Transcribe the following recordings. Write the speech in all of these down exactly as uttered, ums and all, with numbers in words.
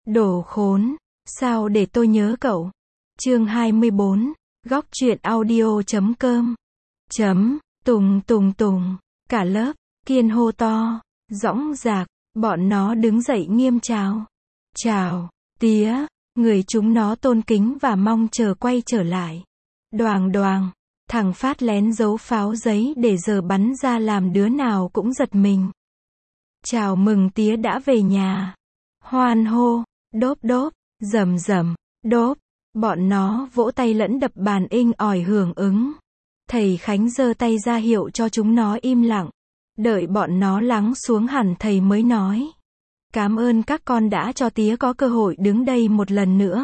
Đồ khốn, sao để tôi nhớ cậu. Chương hai mươi bốn, góc truyện audio chấm com. Chấm, tùng tùng tùng, cả lớp, Kiên hô to, dõng dạc, bọn nó đứng dậy nghiêm chào. Chào, tía, người chúng nó tôn kính và mong chờ quay trở lại. Đoàng đoàng, thằng Phát lén giấu pháo giấy để giờ bắn ra làm đứa nào cũng giật mình. Chào mừng tía đã về nhà. Hoan hô, đốp đốp, rầm rầm, đốp, bọn nó vỗ tay lẫn đập bàn inh ỏi hưởng ứng. Thầy Khánh giơ tay ra hiệu cho chúng nó im lặng. Đợi bọn nó lắng xuống hẳn thầy mới nói. Cảm ơn các con đã cho tía có cơ hội đứng đây một lần nữa.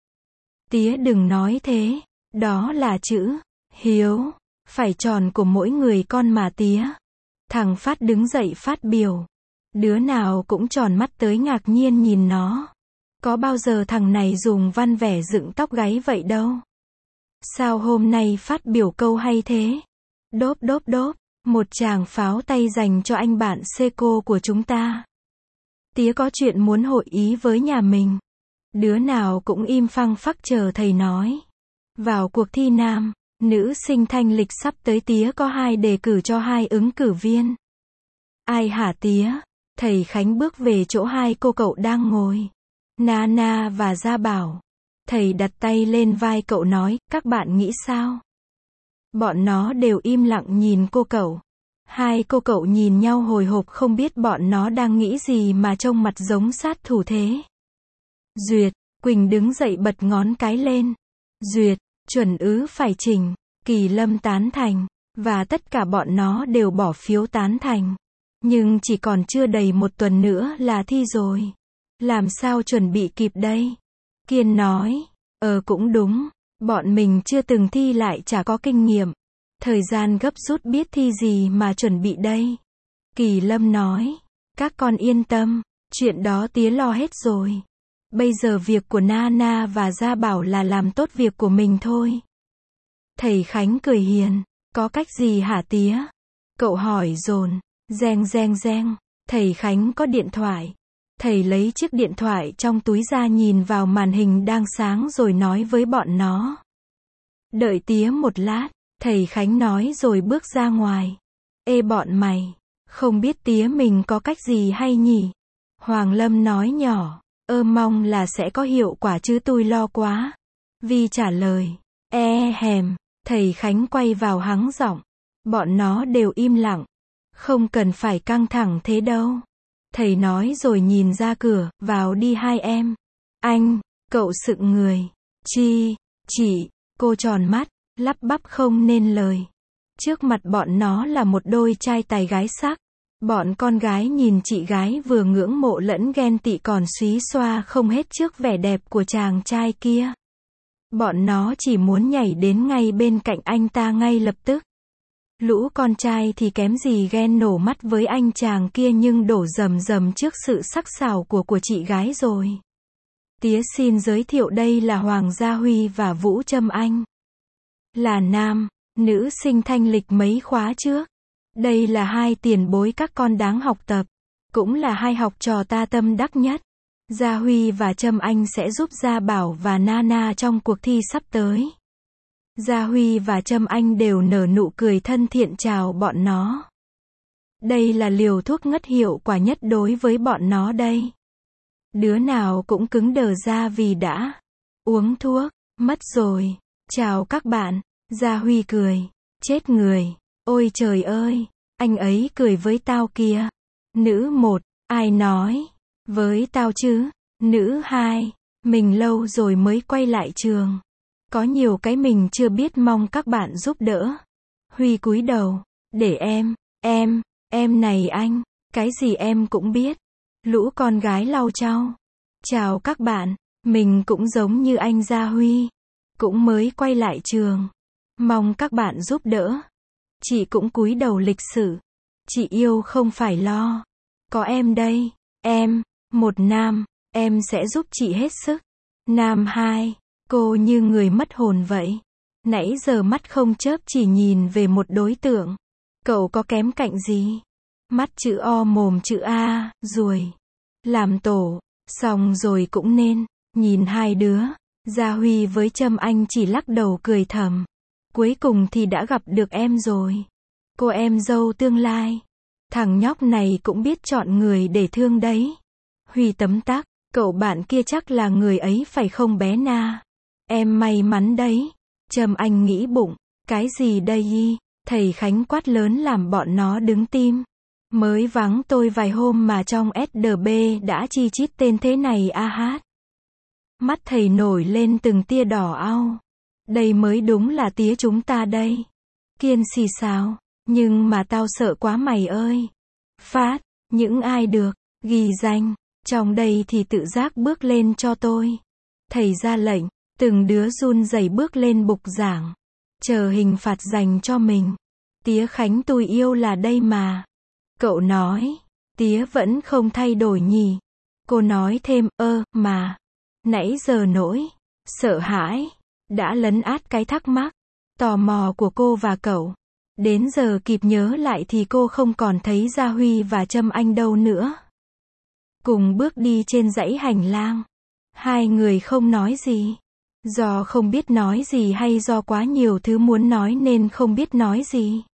Tía đừng nói thế, đó là chữ hiếu, phải tròn của mỗi người con mà tía. Thằng Phát đứng dậy phát biểu. Đứa nào cũng tròn mắt tới ngạc nhiên nhìn nó. Có bao giờ thằng này dùng văn vẻ dựng tóc gáy vậy đâu. Sao hôm nay phát biểu câu hay thế? Đốp đốp đốp, một tràng pháo tay dành cho anh bạn Seco của chúng ta. Tía có chuyện muốn hội ý với nhà mình. Đứa nào cũng im phăng phắc chờ thầy nói. Vào cuộc thi nam, nữ sinh thanh lịch sắp tới tía có hai đề cử cho hai ứng cử viên. Ai hả tía? Thầy Khánh bước về chỗ hai cô cậu đang ngồi. Nana và Gia Bảo. Thầy đặt tay lên vai cậu nói, các bạn nghĩ sao? Bọn nó đều im lặng nhìn cô cậu. Hai cô cậu nhìn nhau hồi hộp không biết bọn nó đang nghĩ gì mà trông mặt giống sát thủ thế. Duyệt, Quỳnh đứng dậy bật ngón cái lên. Duyệt, chuẩn ứ phải chỉnh. Kỳ Lâm tán thành. Và tất cả bọn nó đều bỏ phiếu tán thành. Nhưng chỉ còn chưa đầy một tuần nữa là thi rồi. Làm sao chuẩn bị kịp đây? Kiên nói, ờ cũng đúng, bọn mình chưa từng thi lại chả có kinh nghiệm. Thời gian gấp rút biết thi gì mà chuẩn bị đây. Kỳ Lâm nói, các con yên tâm, chuyện đó tía lo hết rồi. Bây giờ việc của Nana và Gia Bảo là làm tốt việc của mình thôi. Thầy Khánh cười hiền, có cách gì hả tía? Cậu hỏi dồn, reng reng reng, thầy Khánh có điện thoại. Thầy lấy chiếc điện thoại trong túi ra nhìn vào màn hình đang sáng rồi nói với bọn nó. Đợi tía một lát, thầy Khánh nói rồi bước ra ngoài. Ê bọn mày, không biết tía mình có cách gì hay nhỉ? Hoàng Lâm nói nhỏ, ơ mong là sẽ có hiệu quả chứ tôi lo quá. Vi trả lời, e hèm, thầy Khánh quay vào hắng giọng. Bọn nó đều im lặng. Không cần phải căng thẳng thế đâu. Thầy nói rồi nhìn ra cửa, vào đi hai em. Anh, cậu sững người. Chi, chị, cô tròn mắt, lắp bắp không nên lời. Trước mặt bọn nó là một đôi trai tài gái sắc. Bọn con gái nhìn chị gái vừa ngưỡng mộ lẫn ghen tị còn xúy xoa không hết trước vẻ đẹp của chàng trai kia. Bọn nó chỉ muốn nhảy đến ngay bên cạnh anh ta ngay lập tức. Lũ con trai thì kém gì ghen nổ mắt với anh chàng kia nhưng đổ rầm rầm trước sự sắc sảo của của chị gái rồi. Tía xin giới thiệu đây là Hoàng Gia Huy và Vũ Trâm Anh. Là nam, nữ sinh thanh lịch mấy khóa trước. Đây là hai tiền bối các con đáng học tập. Cũng là hai học trò ta tâm đắc nhất. Gia Huy và Trâm Anh sẽ giúp Gia Bảo và Nana trong cuộc thi sắp tới. Gia Huy và Trâm Anh đều nở nụ cười thân thiện chào bọn nó. Đây là liều thuốc ngất hiệu quả nhất đối với bọn nó đây. Đứa nào cũng cứng đờ ra vì đã uống thuốc, mất rồi. Chào các bạn. Gia Huy cười. Chết người. Ôi trời ơi, anh ấy cười với tao kìa. Nữ một, ai nói? Với tao chứ. Nữ hai, mình lâu rồi mới quay lại trường. Có nhiều cái mình chưa biết mong các bạn giúp đỡ. Huy cúi đầu, để em, em, em này anh, cái gì em cũng biết. Lũ con gái lau chau. Chào các bạn, mình cũng giống như anh Gia Huy. Cũng mới quay lại trường. Mong các bạn giúp đỡ. Chị cũng cúi đầu lịch sự. Chị yêu không phải lo. Có em đây, em, một nam, em sẽ giúp chị hết sức. Nam hai. Cô như người mất hồn vậy. Nãy giờ mắt không chớp chỉ nhìn về một đối tượng. Cậu có kém cạnh gì? Mắt chữ O mồm chữ A, ruồi. Làm tổ, Xong rồi cũng nên, nhìn hai đứa, Gia Huy với Trâm Anh chỉ lắc đầu cười thầm. Cuối cùng thì đã gặp được em rồi. Cô em dâu tương lai. Thằng nhóc này cũng biết chọn người để thương đấy. Huy tấm tắc, cậu bạn kia chắc là người ấy phải không bé Na? Em may mắn đấy. Trâm Anh nghĩ bụng, cái gì đây y? Thầy Khánh quát lớn làm bọn nó đứng tim. Mới vắng tôi vài hôm mà trong ét đê bê đã chi chít tên thế này a hát. Mắt thầy nổi lên từng tia đỏ au. Đây mới đúng là tía chúng ta đây. Kiên xì xào, nhưng mà tao sợ quá mày ơi. Phát, những ai được, ghi danh, trong đây thì tự giác bước lên cho tôi. Thầy ra lệnh, từng đứa run rẩy bước lên bục giảng. Chờ hình phạt dành cho mình. Tía Khánh tôi yêu là đây mà. Cậu nói, tía vẫn không thay đổi nhỉ. Cô nói thêm, ơ, mà. Nãy giờ nỗi, sợ hãi, đã lấn át cái thắc mắc, tò mò của cô và cậu. Đến giờ kịp nhớ lại thì cô không còn thấy Gia Huy và Trâm Anh đâu nữa. Cùng bước đi trên dãy hành lang. Hai người không nói gì. Do không biết nói gì hay do quá nhiều thứ muốn nói nên không biết nói gì.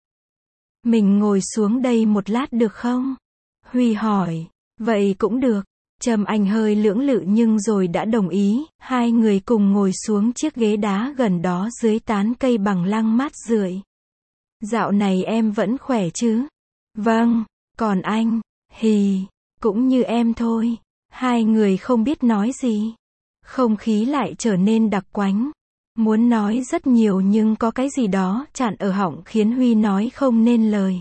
Mình ngồi xuống đây một lát được không? Huy hỏi. Vậy cũng được. Trâm Anh hơi lưỡng lự nhưng rồi đã đồng ý. Hai người cùng ngồi xuống chiếc ghế đá gần đó dưới tán cây bằng lăng mát rượi. Dạo này em vẫn khỏe chứ? Vâng. Còn anh? Hì. Cũng như em thôi. Hai người không biết nói gì. Không khí lại trở nên đặc quánh. Muốn nói rất nhiều nhưng có cái gì đó chặn ở họng khiến Huy nói không nên lời.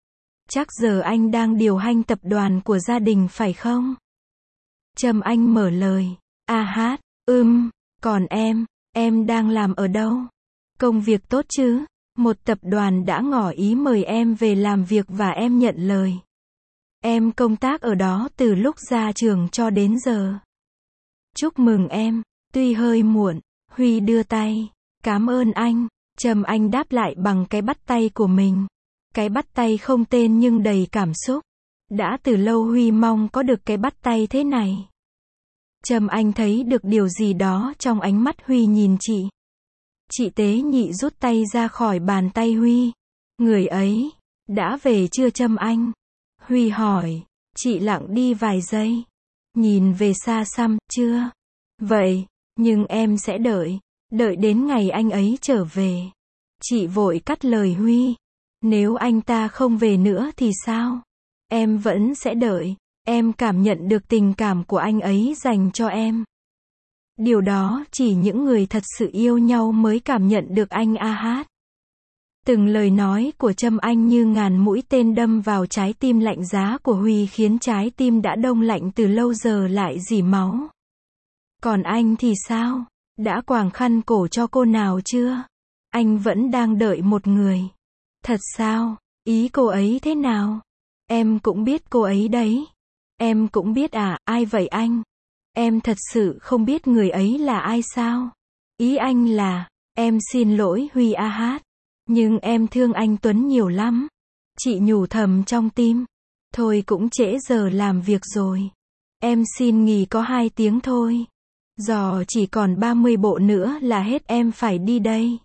Chắc giờ anh đang điều hành tập đoàn của gia đình phải không? Trâm Anh mở lời. A hát, ừm, còn em, em đang làm ở đâu? Công việc tốt chứ? Một tập đoàn đã ngỏ ý mời em về làm việc và em nhận lời. Em công tác ở đó từ lúc ra trường cho đến giờ. Chúc mừng em, tuy hơi muộn. Huy đưa tay. Cảm ơn anh. Trâm Anh đáp lại bằng cái bắt tay của mình. Cái bắt tay không tên nhưng đầy cảm xúc. Đã từ lâu Huy mong có được cái bắt tay thế này. Trâm Anh thấy được điều gì đó trong ánh mắt Huy nhìn chị. Chị tế nhị rút tay ra khỏi bàn tay Huy. Người ấy, đã về chưa Trâm Anh? Huy hỏi. Chị lặng đi vài giây. Nhìn về xa xăm, chưa? Vậy, nhưng em sẽ đợi. Đợi đến ngày anh ấy trở về. Chị vội cắt lời Huy. Nếu anh ta không về nữa thì sao? Em vẫn sẽ đợi. Em cảm nhận được tình cảm của anh ấy dành cho em. Điều đó chỉ những người thật sự yêu nhau mới cảm nhận được anh a hát. Từng lời nói của Trâm Anh như ngàn mũi tên đâm vào trái tim lạnh giá của Huy khiến trái tim đã đông lạnh từ lâu giờ lại rỉ máu. Còn anh thì sao? Đã quàng khăn cổ cho cô nào chưa? Anh vẫn đang đợi một người. Thật sao? Ý cô ấy thế nào? Em cũng biết cô ấy đấy. Em cũng biết à, ai vậy anh? Em thật sự không biết người ấy là ai sao? Ý anh là, em xin lỗi Huy a hát. Nhưng em thương anh Tuấn nhiều lắm. Chị nhủ thầm trong tim. Thôi cũng trễ giờ làm việc rồi. Em xin nghỉ có hai tiếng thôi. Giờ chỉ còn ba mươi bộ nữa là hết em phải đi đây.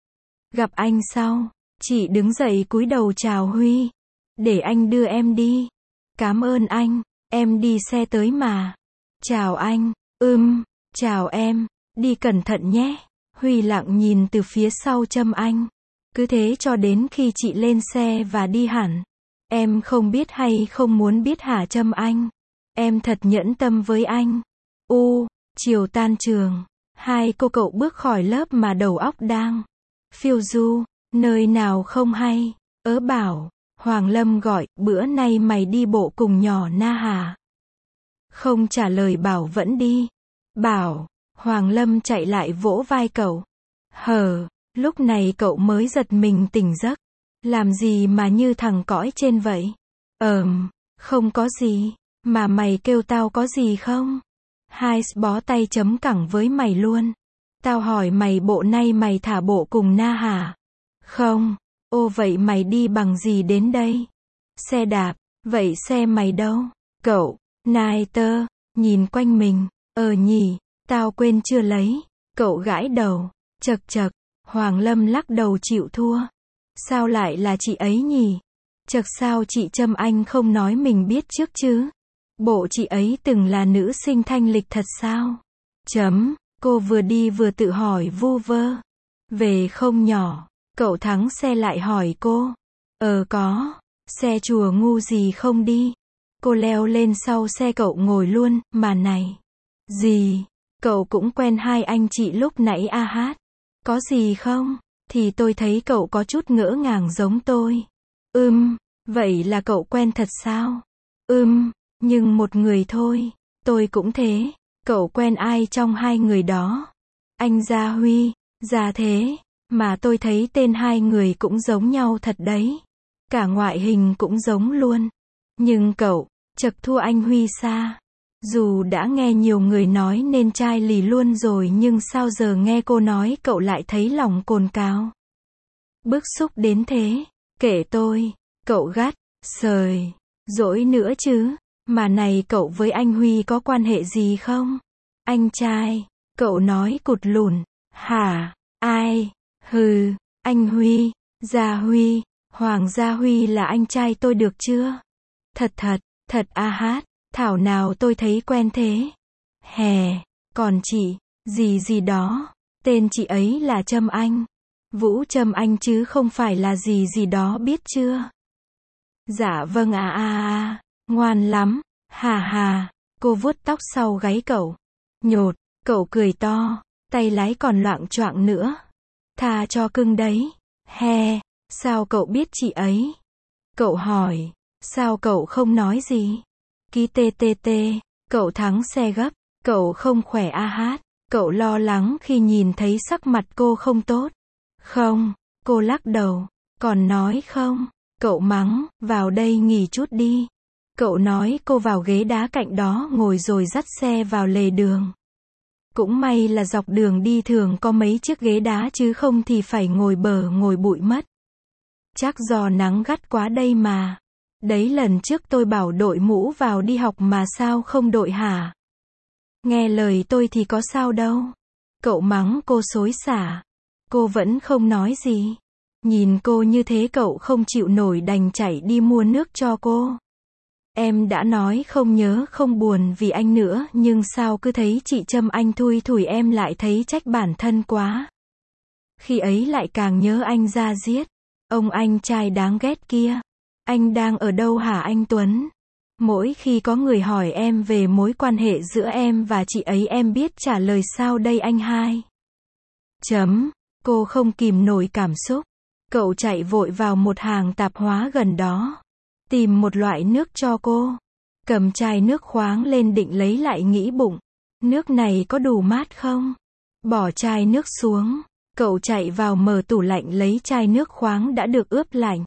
Gặp anh sau. Chị đứng dậy cúi đầu chào Huy. Để anh đưa em đi. Cảm ơn anh. Em đi xe tới mà. Chào anh. Ừm, chào em. Đi cẩn thận nhé. Huy lặng nhìn từ phía sau Trâm Anh. Cứ thế cho đến khi chị lên xe và đi hẳn. Em không biết hay không muốn biết hả Trâm Anh? Em thật nhẫn tâm với anh. U, chiều tan trường. Hai cô cậu bước khỏi lớp mà đầu óc đang phiêu du, nơi nào không hay. Ớ bảo, Hoàng Lâm gọi, bữa nay mày đi bộ cùng nhỏ Na hả? Không trả lời bảo vẫn đi. Bảo, Hoàng Lâm chạy lại vỗ vai cậu. Hờ, lúc này cậu mới giật mình tỉnh giấc. Làm gì mà như thằng cõi trên vậy? Ờm, không có gì. Mà mày kêu tao có gì không? Hai bó tay chấm cẳng với mày luôn. Tao hỏi mày bộ nay mày thả bộ cùng Na hả? Không. Ô vậy mày đi bằng gì đến đây? Xe đạp. Vậy xe mày đâu? Cậu, Nai tơ. Nhìn quanh mình, ờ nhỉ, tao quên chưa lấy. Cậu gãi đầu, chật chật, Hoàng Lâm lắc đầu chịu thua. Sao lại là chị ấy nhỉ? Chật sao chị Trâm Anh không nói mình biết trước chứ? Bộ chị ấy từng là nữ sinh thanh lịch thật sao? Chấm, cô vừa đi vừa tự hỏi vu vơ. Về không nhỏ, cậu thắng xe lại hỏi cô. Ờ có, xe chùa ngu gì không đi. Cô leo lên sau xe cậu ngồi luôn, mà này. Gì? Cậu cũng quen hai anh chị lúc nãy a hát. Có gì không? Thì tôi thấy cậu có chút ngỡ ngàng giống tôi. Ừm, vậy là cậu quen thật sao? Ừm, nhưng một người thôi. Tôi cũng thế. Cậu quen ai trong hai người đó? Anh Gia Huy. Ra thế. Mà tôi thấy tên hai người cũng giống nhau thật đấy. Cả ngoại hình cũng giống luôn. Nhưng cậu, chật thua anh Huy xa. Dù đã nghe nhiều người nói nên trai lì luôn rồi nhưng sao giờ nghe cô nói cậu lại thấy lòng cồn cào. Bức xúc đến thế. Kể tôi. Cậu gắt. Sời. Dỗi nữa chứ. Mà này cậu với anh Huy có quan hệ gì không? Anh trai. Cậu nói cụt lùn. Hả? Ai? Hừ. Anh Huy. Gia Huy. Hoàng Gia Huy là anh trai tôi được chưa? Thật thật. Thật a hát. Thảo nào tôi thấy quen thế. Hè. Còn chị. Gì gì đó. Tên chị ấy là Trâm Anh. Vũ Trâm Anh chứ không phải là gì gì đó biết chưa? Dạ vâng à à à. Ngoan lắm. Hà hà. Cô vuốt tóc sau gáy cậu. Nhột. Cậu cười to. Tay lái còn loạng choạng nữa. Tha cho cưng đấy. He. Sao cậu biết chị ấy? Cậu hỏi. Sao cậu không nói gì? Ký tê tê tê. Cậu thắng xe gấp. Cậu không khỏe a hát. Cậu lo lắng khi nhìn thấy sắc mặt cô không tốt. Không. Cô lắc đầu. Còn nói không. Cậu mắng. Vào đây nghỉ chút đi. Cậu nói cô vào ghế đá cạnh đó ngồi rồi dắt xe vào lề đường. Cũng may là dọc đường đi thường có mấy chiếc ghế đá chứ không thì phải ngồi bờ ngồi bụi mất. Chắc do nắng gắt quá đây mà. Đấy lần trước tôi bảo đội mũ vào đi học mà sao không đội hả? Nghe lời tôi thì có sao đâu. Cậu mắng cô xối xả. Cô vẫn không nói gì. Nhìn cô như thế cậu không chịu nổi đành chạy đi mua nước cho cô. Em đã nói không nhớ không buồn vì anh nữa nhưng sao cứ thấy chị Trâm Anh thui thủi em lại thấy trách bản thân quá. Khi ấy lại càng nhớ anh ra giết. Ông anh trai đáng ghét kia. Anh đang ở đâu hả anh Tuấn? Mỗi khi có người hỏi em về mối quan hệ giữa em và chị ấy em biết trả lời sao đây anh hai? Chấm. Cô không kìm nổi cảm xúc. Cậu chạy vội vào một hàng tạp hóa gần đó. Tìm một loại nước cho cô. Cầm chai nước khoáng lên định lấy lại nghĩ bụng. Nước này có đủ mát không? Bỏ chai nước xuống. Cậu chạy vào mở tủ lạnh lấy chai nước khoáng đã được ướp lạnh.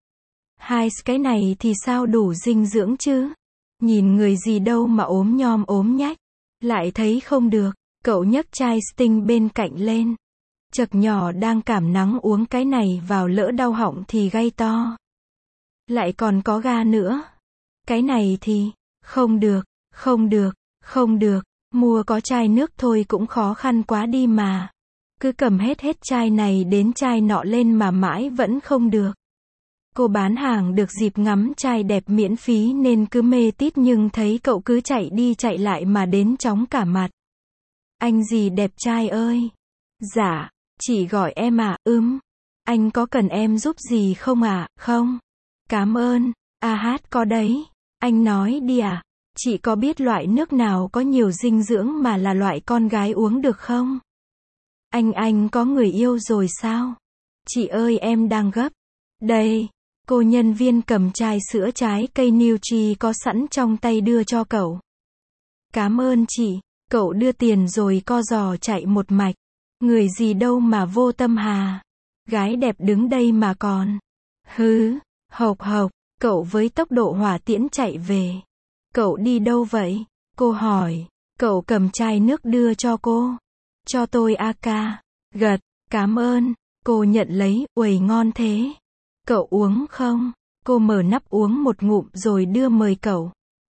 Hai cái này thì sao đủ dinh dưỡng chứ? Nhìn người gì đâu mà ốm nhom ốm nhách. Lại thấy không được. Cậu nhấc chai Sting bên cạnh lên. Chật nhỏ đang cảm nắng uống cái này vào lỡ đau họng thì gay to. Lại còn có ga nữa. Cái này thì, không được, không được, không được. Mua có chai nước thôi cũng khó khăn quá đi mà. Cứ cầm hết hết chai này đến chai nọ lên mà mãi vẫn không được. Cô bán hàng được dịp ngắm trai đẹp miễn phí nên cứ mê tít nhưng thấy cậu cứ chạy đi chạy lại mà đến chóng cả mặt. Anh gì đẹp trai ơi? Dạ, chị gọi em à, ừm. Anh có cần em giúp gì không à? Không. Cảm ơn. A hát có đấy. Anh nói đi à. Chị có biết loại nước nào có nhiều dinh dưỡng mà là loại con gái uống được không? Anh anh có người yêu rồi sao? Chị ơi em đang gấp. Đây. Cô nhân viên cầm chai sữa trái cây Nutri có sẵn trong tay đưa cho cậu. Cảm ơn chị. Cậu đưa tiền rồi co giò chạy một mạch. Người gì đâu mà vô tâm hà. Gái đẹp đứng đây mà còn. Hứ. Hộc hộc. Cậu với tốc độ hỏa tiễn chạy về. Cậu đi đâu vậy? Cô hỏi. Cậu cầm chai nước đưa cho cô. Cho tôi a ca. Gật. Cảm ơn. Cô nhận lấy. Uầy ngon thế. Cậu uống không? Cô mở nắp uống một ngụm rồi đưa mời cậu.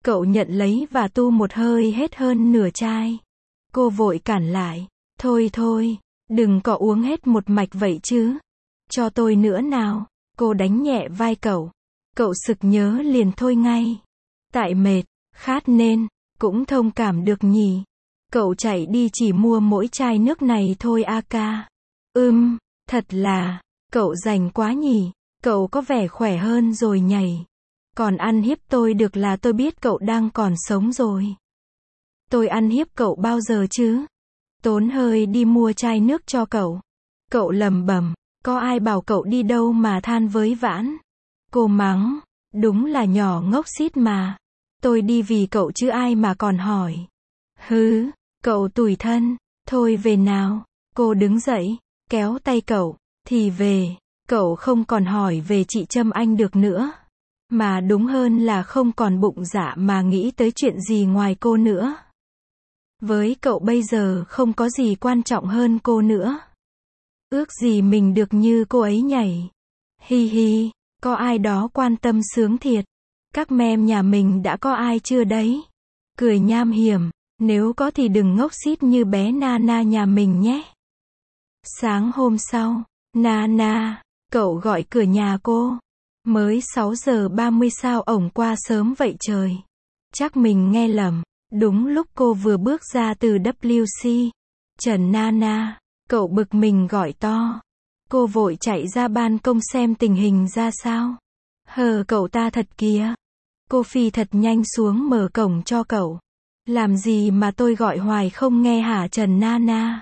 Cậu nhận lấy và tu một hơi hết hơn nửa chai. Cô vội cản lại. Thôi thôi, đừng có uống hết một mạch vậy chứ. Cho tôi nữa nào. Cô đánh nhẹ vai cậu. Cậu sực nhớ liền thôi ngay. Tại mệt, khát nên, cũng thông cảm được nhỉ. Cậu chạy đi chỉ mua mỗi chai nước này thôi a ca. Ừm, thật là, cậu rành quá nhỉ. Cậu có vẻ khỏe hơn rồi nhảy. Còn ăn hiếp tôi được là tôi biết cậu đang còn sống rồi. Tôi ăn hiếp cậu bao giờ chứ? Tốn hơi đi mua chai nước cho cậu. Cậu lầm bầm, có ai bảo cậu đi đâu mà than với vãn. Cô mắng, đúng là nhỏ ngốc xít mà. Tôi đi vì cậu chứ ai mà còn hỏi. Hứ, cậu tủi thân, thôi về nào. Cô đứng dậy, kéo tay cậu, thì về. Cậu không còn hỏi về chị Trâm Anh được nữa. Mà đúng hơn là không còn bụng dạ mà nghĩ tới chuyện gì ngoài cô nữa. Với cậu bây giờ không có gì quan trọng hơn cô nữa. Ước gì mình được như cô ấy nhảy. Hi hi, có ai đó quan tâm sướng thiệt. Các mem nhà mình đã có ai chưa đấy? Cười nham hiểm, nếu có thì đừng ngốc xít như bé Nana nhà mình nhé. Sáng hôm sau, Nana, cậu gọi cửa nhà cô. Mới sáu giờ ba mươi sao ổng qua sớm vậy trời. Chắc mình nghe lầm. Đúng lúc cô vừa bước ra từ vê kép xê. Trần Nana, cậu bực mình gọi to. Cô vội chạy ra ban công xem tình hình ra sao. Hờ cậu ta thật kìa. Cô phi thật nhanh xuống mở cổng cho cậu. Làm gì mà tôi gọi hoài không nghe hả Trần Nana?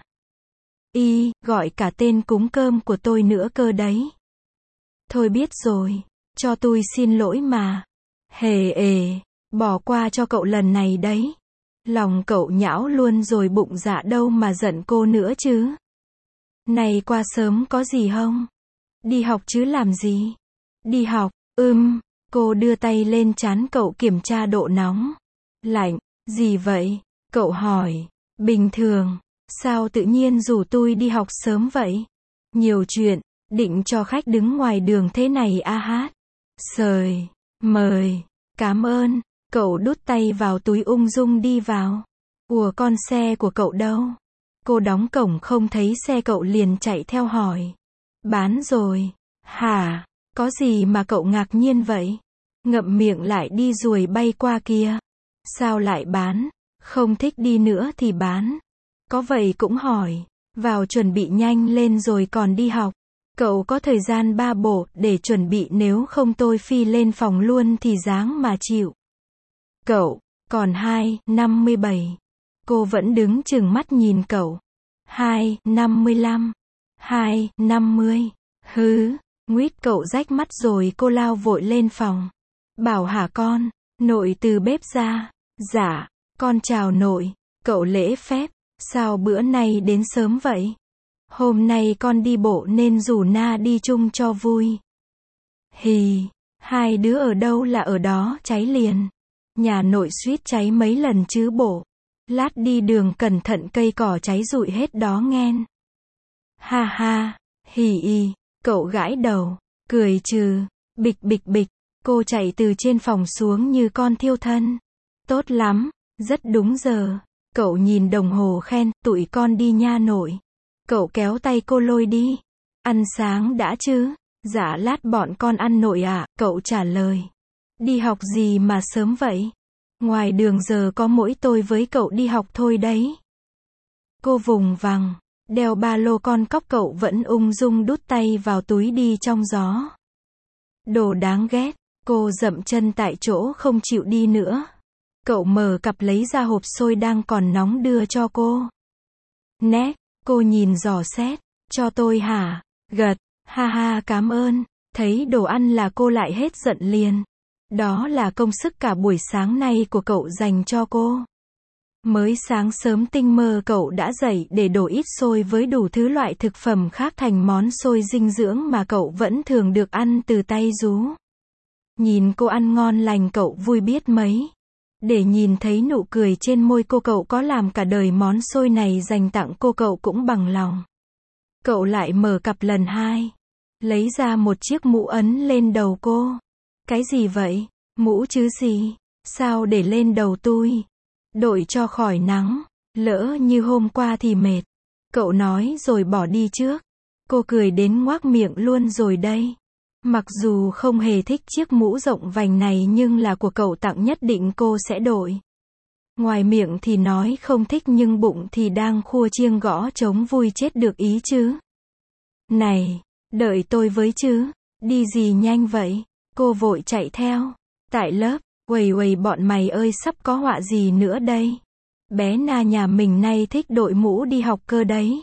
Y, gọi cả tên cúng cơm của tôi nữa cơ đấy. Thôi biết rồi, cho tôi xin lỗi mà. Hề ề, bỏ qua cho cậu lần này đấy. Lòng cậu nhão luôn rồi bụng dạ đâu mà giận cô nữa chứ. Này qua sớm có gì không? Đi học chứ làm gì? Đi học, ưm, cô đưa tay lên trán cậu kiểm tra độ nóng. Lạnh, gì vậy? Cậu hỏi, bình thường, sao tự nhiên rủ tôi đi học sớm vậy? Nhiều chuyện, định cho khách đứng ngoài đường thế này a hát. Sời, mời, cảm ơn, cậu đút tay vào túi ung dung đi vào. Ủa con xe của cậu đâu? Cô đóng cổng không thấy xe cậu liền chạy theo hỏi. Bán rồi. Hả? Có gì mà cậu ngạc nhiên vậy? Ngậm miệng lại đi ruồi bay qua kia. Sao lại bán? Không thích đi nữa thì bán. Có vậy cũng hỏi. Vào chuẩn bị nhanh lên rồi còn đi học. Cậu có thời gian ba bộ để chuẩn bị nếu không tôi phi lên phòng luôn thì dáng mà chịu. Cậu, còn hai, năm mươi bảy. Cô vẫn đứng chừng mắt nhìn cậu. Hai, năm mươi lăm. Hai, năm mươi. Hứ, nguýt cậu rách mắt rồi cô lao vội lên phòng. Bảo hả con, nội từ bếp ra. Dạ, con chào nội. Cậu lễ phép, sao bữa nay đến sớm vậy? Hôm nay con đi bộ nên rủ Na đi chung cho vui. Hì, hai đứa ở đâu là ở đó cháy liền. Nhà nội suýt cháy mấy lần chứ bộ. Lát đi đường cẩn thận cây cỏ cháy rụi hết đó nghen. Ha ha, hì y, cậu gãi đầu, cười trừ, bịch bịch bịch, cô chạy từ trên phòng xuống như con thiêu thân. Tốt lắm, rất đúng giờ. Cậu nhìn đồng hồ khen, tụi con đi nha nội. Cậu kéo tay cô lôi đi. Ăn sáng đã chứ? Dạ lát bọn con ăn nội ạ, à, cậu trả lời. Đi học gì mà sớm vậy? Ngoài đường giờ có mỗi tôi với cậu đi học thôi đấy. Cô vùng vằng, đeo ba lô con cóc cậu vẫn ung dung đút tay vào túi đi trong gió. Đồ đáng ghét, cô dậm chân tại chỗ không chịu đi nữa. Cậu mở cặp lấy ra hộp xôi đang còn nóng đưa cho cô. Nét, cô nhìn dò xét, cho tôi hả? Gật, ha ha cảm ơn, thấy đồ ăn là cô lại hết giận liền. Đó là công sức cả buổi sáng nay của cậu dành cho cô. Mới sáng sớm tinh mơ cậu đã dậy để đổ ít xôi với đủ thứ loại thực phẩm khác thành món xôi dinh dưỡng mà cậu vẫn thường được ăn từ tay Dú. Nhìn cô ăn ngon lành cậu vui biết mấy. Để nhìn thấy nụ cười trên môi cô cậu có làm cả đời món xôi này dành tặng cô cậu cũng bằng lòng. Cậu lại mở cặp lần hai. Lấy ra một chiếc mũ ấn lên đầu cô. Cái gì vậy? Mũ chứ gì? Sao để lên đầu tui? Đội cho khỏi nắng. Lỡ như hôm qua thì mệt. Cậu nói rồi bỏ đi trước. Cô cười đến ngoác miệng luôn rồi đây. Mặc dù không hề thích chiếc mũ rộng vành này nhưng là của cậu tặng nhất định cô sẽ đổi. Ngoài miệng thì nói không thích nhưng bụng thì đang khua chiêng gõ trống vui chết được ý chứ. Này, đợi tôi với chứ. Đi gì nhanh vậy? Cô vội chạy theo. Tại lớp, uầy uầy bọn mày ơi sắp có họa gì nữa đây? Bé Na nhà mình nay thích đội mũ đi học cơ đấy.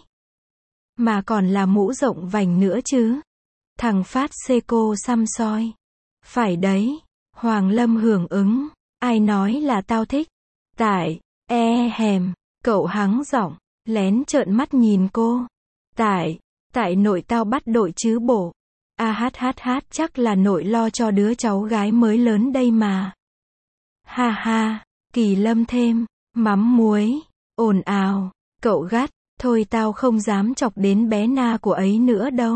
Mà còn là mũ rộng vành nữa chứ. Thằng Phát xê cô xăm soi. Phải đấy. Hoàng Lâm hưởng ứng. Ai nói là tao thích? Tại, e hèm. Cậu hắng giọng, lén trợn mắt nhìn cô. Tại, tại nội tao bắt đội chứ bộ. A hát hát hát chắc là nội lo cho đứa cháu gái mới lớn đây mà. Ha ha, Kỳ Lâm thêm, mắm muối, ồn ào, cậu gắt, thôi tao không dám chọc đến bé Na của ấy nữa đâu.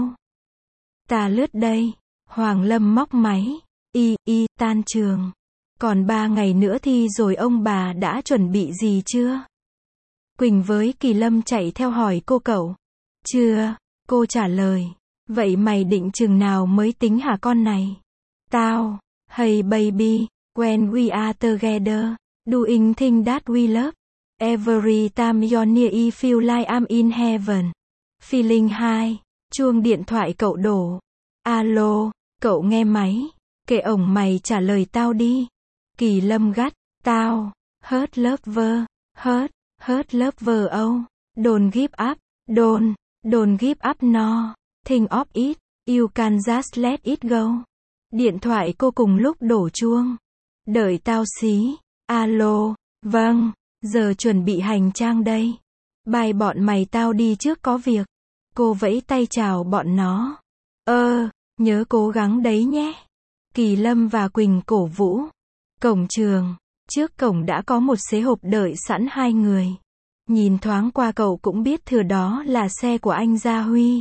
Ta lướt đây, Hoàng Lâm móc máy, y, y, tan trường. Còn ba ngày nữa thi rồi ông bà đã chuẩn bị gì chưa? Quỳnh với Kỳ Lâm chạy theo hỏi cô cậu. Chưa, cô trả lời. Vậy mày định chừng nào mới tính hả con này? Tao, hey baby, when we are together, doing things that we love. Every time you're near I feel like I'm in heaven. Feeling high. Chuông điện thoại cậu đổ. Alo, cậu nghe máy. Kệ ổng mày trả lời tao đi. Kỳ Lâm gắt, tao, hurt lover, hurt, hurt lover oh, don't give up, don't, don't give up no, think of it, you can just let it go. Điện thoại cô cùng lúc đổ chuông. Đợi tao xí. Alo, vâng, giờ chuẩn bị hành trang đây. Bye bọn mày tao đi trước có việc. Cô vẫy tay chào bọn nó. Ơ, nhớ cố gắng đấy nhé. Kỳ Lâm và Quỳnh cổ vũ. Cổng trường, trước cổng đã có một xế hộp đợi sẵn hai người. Nhìn thoáng qua cậu cũng biết thừa đó là xe của anh Gia Huy.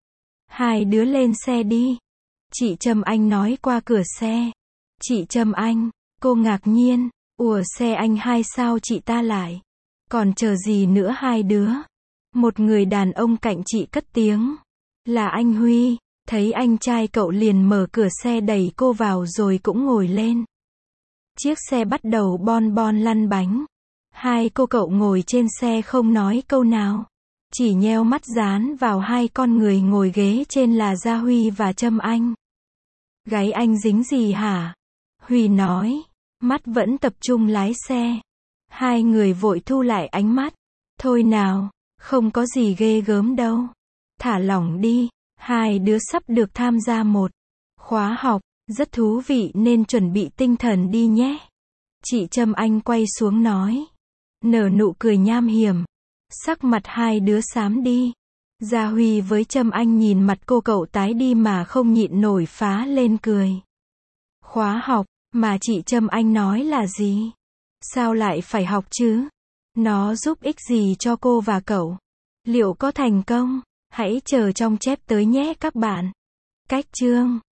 Hai đứa lên xe đi. Chị Trâm Anh nói qua cửa xe. Chị Trâm Anh, cô ngạc nhiên. Ủa xe anh hai sao chị ta lại? Còn chờ gì nữa hai đứa? Một người đàn ông cạnh chị cất tiếng. Là anh Huy. Thấy anh trai cậu liền mở cửa xe đẩy cô vào rồi cũng ngồi lên. Chiếc xe bắt đầu bon bon lăn bánh. Hai cô cậu ngồi trên xe không nói câu nào. Chỉ nheo mắt dán vào hai con người ngồi ghế trên là Gia Huy và Trâm Anh. Gáy anh dính gì hả? Huy nói. Mắt vẫn tập trung lái xe. Hai người vội thu lại ánh mắt. Thôi nào, không có gì ghê gớm đâu. Thả lỏng đi. Hai đứa sắp được tham gia một khóa học, rất thú vị nên chuẩn bị tinh thần đi nhé. Chị Trâm Anh quay xuống nói. Nở nụ cười nham hiểm. Sắc mặt hai đứa xám đi. Gia Huy với Trâm Anh nhìn mặt cô cậu tái đi mà không nhịn nổi phá lên cười. Khóa học, mà chị Trâm Anh nói là gì? Sao lại phải học chứ? Nó giúp ích gì cho cô và cậu? Liệu có thành công? Hãy chờ trong chép tới nhé các bạn. Cách chương